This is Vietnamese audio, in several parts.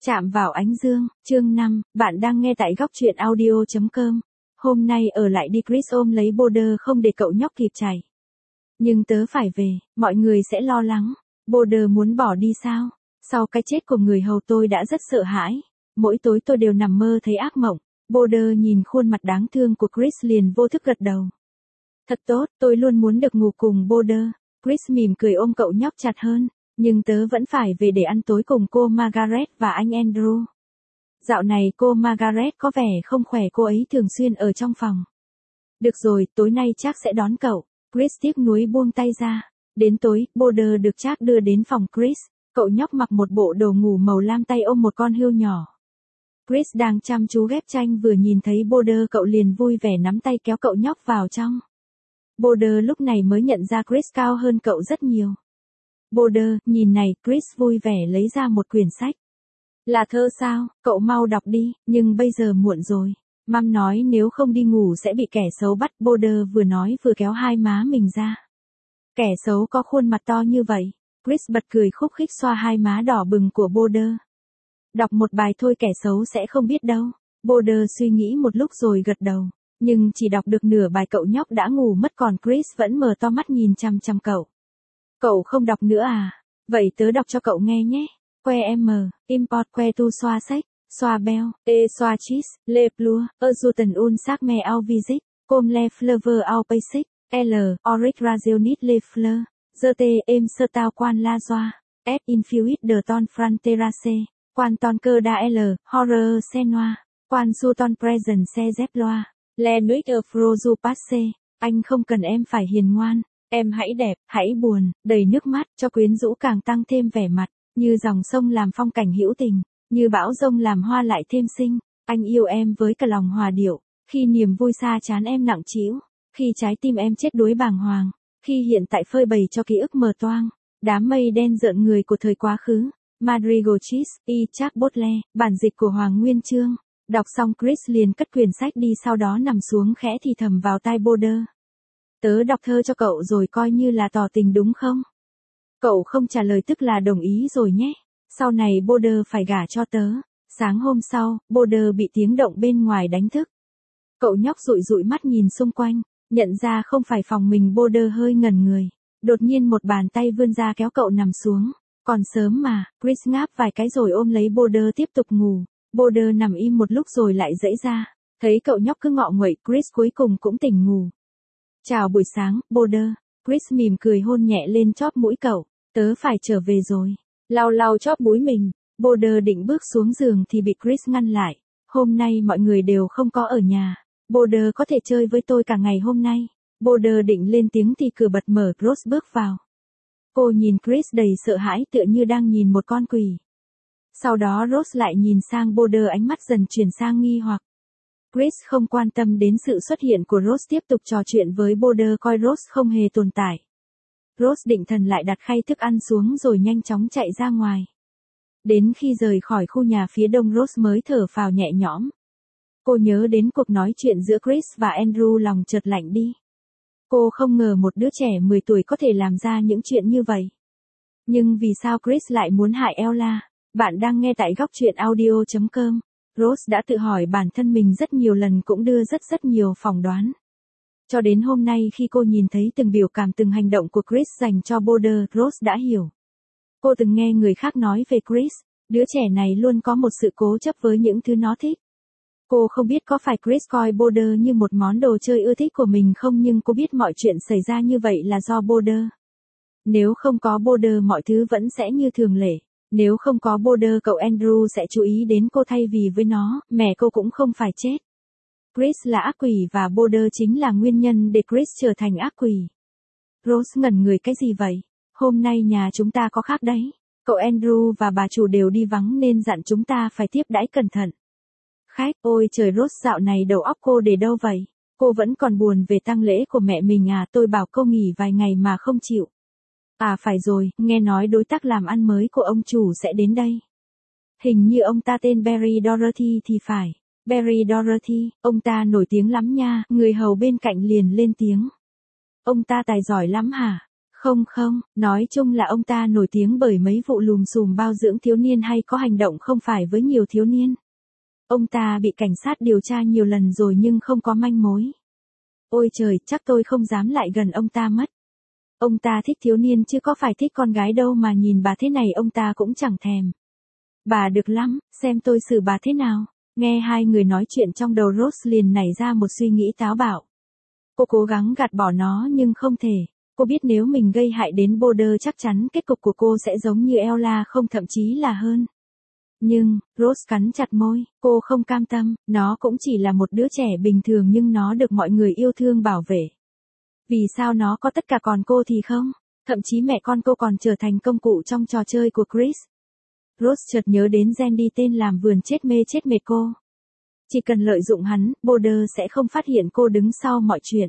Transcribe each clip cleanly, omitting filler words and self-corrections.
Chạm vào ánh dương, chương 5, bạn đang nghe tại góc truyện audio.com. Hôm nay ở lại đi, Chris ôm lấy Boulder không để cậu nhóc kịp chạy. Nhưng tớ phải về, mọi người sẽ lo lắng. Boulder muốn bỏ đi sao? Sau cái chết của người hầu tôi đã rất sợ hãi. Mỗi tối tôi đều nằm mơ thấy ác mộng. Boulder nhìn khuôn mặt đáng thương của Chris liền vô thức gật đầu. Thật tốt, tôi luôn muốn được ngủ cùng Boulder. Chris mỉm cười ôm cậu nhóc chặt hơn. Nhưng tớ vẫn phải về để ăn tối cùng cô Margaret và anh Andrew. Dạo này cô Margaret có vẻ không khỏe, cô ấy thường xuyên ở trong phòng. Được rồi, tối nay chắc sẽ đón cậu. Chris tiếc nuối buông tay ra. Đến tối, Boulder được Jack đưa đến phòng Chris. Cậu nhóc mặc một bộ đồ ngủ màu lam, tay ôm một con hươu nhỏ. Chris đang chăm chú ghép tranh, vừa nhìn thấy Boulder cậu liền vui vẻ nắm tay kéo cậu nhóc vào trong. Boulder lúc này mới nhận ra Chris cao hơn cậu rất nhiều. Boulder, nhìn này, Chris vui vẻ lấy ra một quyển sách. Là thơ sao, cậu mau đọc đi, nhưng bây giờ muộn rồi. Mom nói nếu không đi ngủ sẽ bị kẻ xấu bắt. Boulder vừa nói vừa kéo hai má mình ra. Kẻ xấu có khuôn mặt to như vậy. Chris bật cười khúc khích xoa hai má đỏ bừng của Boulder. Đọc một bài thôi, kẻ xấu sẽ không biết đâu. Boulder suy nghĩ một lúc rồi gật đầu. Nhưng chỉ đọc được nửa bài cậu nhóc đã ngủ mất, còn Chris vẫn mở to mắt nhìn chằm chằm cậu. Cậu không đọc nữa à? Vậy tớ đọc cho cậu nghe nhé. Que M, import que tu xoa sách, xoa bell, xoa cheese, le plur, ajutan un sac me au visit, com le flavor au basic, L, oric rationit le fleur, zete em sơ tao quan la doa, s infuit de ton franterase, quan ton cơ da L, horror senoa, quan su ton present se dép loa, le nuit of rosu passe, anh không cần em phải hiền ngoan. Em hãy đẹp, hãy buồn, đầy nước mắt, cho quyến rũ càng tăng thêm vẻ mặt, như dòng sông làm phong cảnh hữu tình, như bão giông làm hoa lại thêm xinh. Anh yêu em với cả lòng hòa điệu, khi niềm vui xa chán em nặng trĩu, khi trái tim em chết đuối bàng hoàng, khi hiện tại phơi bày cho ký ức mờ toang, đám mây đen rợn người của thời quá khứ. Madrigal Cheese, Jacques Baudelaire, bản dịch của Hoàng Nguyên Chương. Đọc xong Chris liền cất quyển sách đi, sau đó nằm xuống khẽ thì thầm vào tai Boulder. Tớ đọc thơ cho cậu rồi, coi như là tỏ tình đúng không? Cậu không trả lời tức là đồng ý rồi nhé. Sau này Boulder phải gả cho tớ. Sáng hôm sau, Boulder bị tiếng động bên ngoài đánh thức. Cậu nhóc dụi dụi mắt nhìn xung quanh, nhận ra không phải phòng mình. Boulder hơi ngẩn người. Đột nhiên một bàn tay vươn ra kéo cậu nằm xuống. Còn sớm mà, Chris ngáp vài cái rồi ôm lấy Boulder tiếp tục ngủ. Boulder nằm im một lúc rồi lại dãy ra. Thấy cậu nhóc cứ ngọ nguậy, Chris cuối cùng cũng tỉnh ngủ. Chào buổi sáng, Boulder. Chris mỉm cười hôn nhẹ lên chóp mũi cậu. Tớ phải trở về rồi. Lau lau chóp mũi mình. Boulder định bước xuống giường thì bị Chris ngăn lại. Hôm nay mọi người đều không có ở nhà. Boulder có thể chơi với tôi cả ngày hôm nay. Boulder định lên tiếng thì cửa bật mở, Rose bước vào. Cô nhìn Chris đầy sợ hãi, tựa như đang nhìn một con quỷ. Sau đó Rose lại nhìn sang Boulder, ánh mắt dần chuyển sang nghi hoặc. Chris không quan tâm đến sự xuất hiện của Rose, tiếp tục trò chuyện với Boulder, coi Rose không hề tồn tại. Rose định thần lại đặt khay thức ăn xuống rồi nhanh chóng chạy ra ngoài. Đến khi rời khỏi khu nhà phía đông, Rose mới thở phào nhẹ nhõm. Cô nhớ đến cuộc nói chuyện giữa Chris và Andrew, lòng chợt lạnh đi. Cô không ngờ một đứa trẻ 10 tuổi có thể làm ra những chuyện như vậy. Nhưng vì sao Chris lại muốn hại Ella? Bạn đang nghe tại góc truyện audio.com. Rose đã tự hỏi bản thân mình rất nhiều lần, cũng đưa rất nhiều phỏng đoán. Cho đến hôm nay khi cô nhìn thấy từng biểu cảm, từng hành động của Chris dành cho Boulder, Rose đã hiểu. Cô từng nghe người khác nói về Chris, đứa trẻ này luôn có một sự cố chấp với những thứ nó thích. Cô không biết có phải Chris coi Boulder như một món đồ chơi ưa thích của mình không, nhưng cô biết mọi chuyện xảy ra như vậy là do Boulder. Nếu không có Boulder mọi thứ vẫn sẽ như thường lệ. Nếu không có Boulder, cậu Andrew sẽ chú ý đến cô thay vì với nó, mẹ cô cũng không phải chết. Chris là ác quỷ và Boulder chính là nguyên nhân để Chris trở thành ác quỷ. Rose ngẩn người, cái gì vậy? Hôm nay nhà chúng ta có khác đấy. Cậu Andrew và bà chủ đều đi vắng nên dặn chúng ta phải tiếp đãi cẩn thận. Khách, ôi trời, Rose dạo này đầu óc cô để đâu vậy? Cô vẫn còn buồn về tang lễ của mẹ mình à? Tôi bảo cô nghỉ vài ngày mà không chịu. À phải rồi, nghe nói đối tác làm ăn mới của ông chủ sẽ đến đây. Hình như ông ta tên Barry Dorothy thì phải. Barry Dorothy, ông ta nổi tiếng lắm nha. Người hầu bên cạnh liền lên tiếng. Ông ta tài giỏi lắm hả? Không không, nói chung là ông ta nổi tiếng bởi mấy vụ lùm xùm bao dưỡng thiếu niên hay có hành động không phải với nhiều thiếu niên. Ông ta bị cảnh sát điều tra nhiều lần rồi nhưng không có manh mối. Ôi trời, chắc tôi không dám lại gần ông ta mất. Ông ta thích thiếu niên chứ có phải thích con gái đâu mà nhìn bà thế này ông ta cũng chẳng thèm. Bà được lắm, xem tôi xử bà thế nào. Nghe hai người nói chuyện trong đầu Rose liền nảy ra một suy nghĩ táo bạo. Cô cố gắng gạt bỏ nó nhưng không thể. Cô biết nếu mình gây hại đến Boulder chắc chắn kết cục của cô sẽ giống như Ella không thậm chí là hơn. Nhưng, Rose cắn chặt môi, cô không cam tâm, nó cũng chỉ là một đứa trẻ bình thường nhưng nó được mọi người yêu thương bảo vệ. Vì sao nó có tất cả còn cô thì không? Thậm chí mẹ con cô còn trở thành công cụ trong trò chơi của Chris. Rose chợt nhớ đến Sandy tên làm vườn chết mê chết mệt cô. Chỉ cần lợi dụng hắn, Boulder sẽ không phát hiện cô đứng sau mọi chuyện.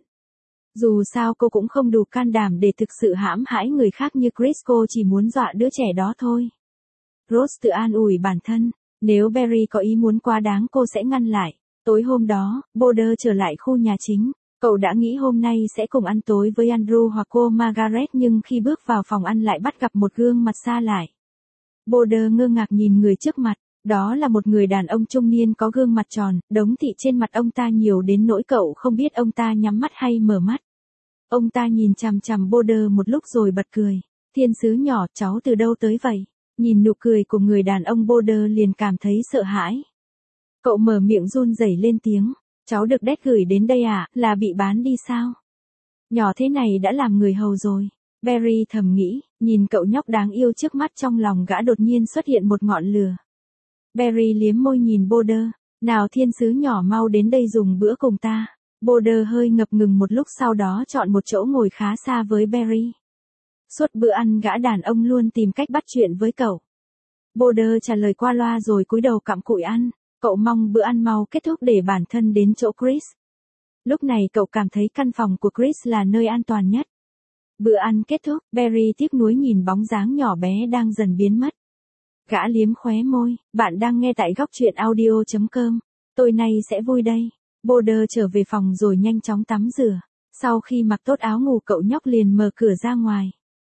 Dù sao cô cũng không đủ can đảm để thực sự hãm hại người khác như Chris, cô chỉ muốn dọa đứa trẻ đó thôi. Rose tự an ủi bản thân, nếu Barry có ý muốn quá đáng cô sẽ ngăn lại. Tối hôm đó, Boulder trở lại khu nhà chính. Cậu đã nghĩ hôm nay sẽ cùng ăn tối với Andrew hoặc cô Margaret nhưng khi bước vào phòng ăn lại bắt gặp một gương mặt xa lạ. Boulder ngơ ngác nhìn người trước mặt, đó là một người đàn ông trung niên có gương mặt tròn, đống thị trên mặt ông ta nhiều đến nỗi cậu không biết ông ta nhắm mắt hay mở mắt. Ông ta nhìn chằm chằm Boulder một lúc rồi bật cười. Thiên sứ nhỏ, cháu từ đâu tới vậy? Nhìn nụ cười của người đàn ông Boulder liền cảm thấy sợ hãi. Cậu mở miệng run rẩy lên tiếng. Cháu được Dad gửi đến đây à, là bị bán đi sao? Nhỏ thế này đã làm người hầu rồi. Barry thầm nghĩ, nhìn cậu nhóc đáng yêu trước mắt trong lòng gã đột nhiên xuất hiện một ngọn lửa. Barry liếm môi nhìn Boulder. Nào thiên sứ nhỏ mau đến đây dùng bữa cùng ta. Boulder hơi ngập ngừng một lúc sau đó chọn một chỗ ngồi khá xa với Barry. Suốt bữa ăn gã đàn ông luôn tìm cách bắt chuyện với cậu. Boulder trả lời qua loa rồi cúi đầu cặm cụi ăn. Cậu mong bữa ăn mau kết thúc để bản thân đến chỗ Chris. Lúc này cậu cảm thấy căn phòng của Chris là nơi an toàn nhất. Bữa ăn kết thúc, Barry tiếc nuối nhìn bóng dáng nhỏ bé đang dần biến mất. Gã liếm khóe môi, bạn đang nghe tại góc truyện audio.com. Tôi nay sẽ vui đây. Boulder trở về phòng rồi nhanh chóng tắm rửa. Sau khi mặc tốt áo ngủ cậu nhóc liền mở cửa ra ngoài.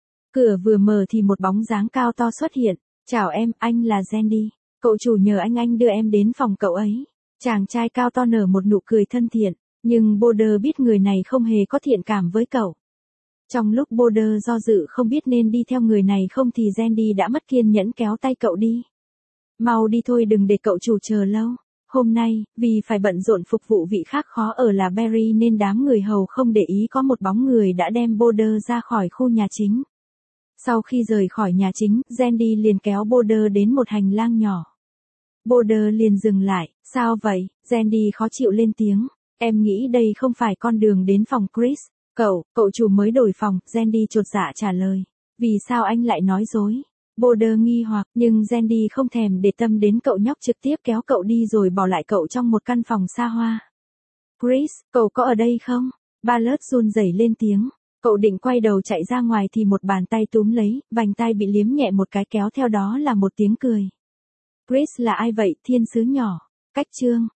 Cửa vừa mở thì một bóng dáng cao to xuất hiện. Chào em, anh là Sandy. Cậu chủ nhờ anh đưa em đến phòng cậu ấy. Chàng trai cao to nở một nụ cười thân thiện, nhưng Boulder biết người này không hề có thiện cảm với cậu. Trong lúc Boulder do dự không biết nên đi theo người này không thì Sandy đã mất kiên nhẫn kéo tay cậu đi. Mau đi thôi đừng để cậu chủ chờ lâu. Hôm nay, vì phải bận rộn phục vụ vị khác khó ở là Barry nên đám người hầu không để ý có một bóng người đã đem Boulder ra khỏi khu nhà chính. Sau khi rời khỏi nhà chính, Sandy liền kéo Boulder đến một hành lang nhỏ. Boulder liền dừng lại, sao vậy? Sandy khó chịu lên tiếng. Em nghĩ đây không phải con đường đến phòng Chris. Cậu chủ mới đổi phòng, Sandy chột dạ trả lời. Vì sao anh lại nói dối? Boulder nghi hoặc, nhưng Sandy không thèm để tâm đến cậu nhóc trực tiếp kéo cậu đi rồi bỏ lại cậu trong một căn phòng xa hoa. Chris, cậu có ở đây không? Ballard run rẩy lên tiếng. Cậu định quay đầu chạy ra ngoài thì một bàn tay túm lấy, vành tai bị liếm nhẹ một cái kéo theo đó là một tiếng cười. Chris là ai vậy, thiên sứ nhỏ? Cách chương.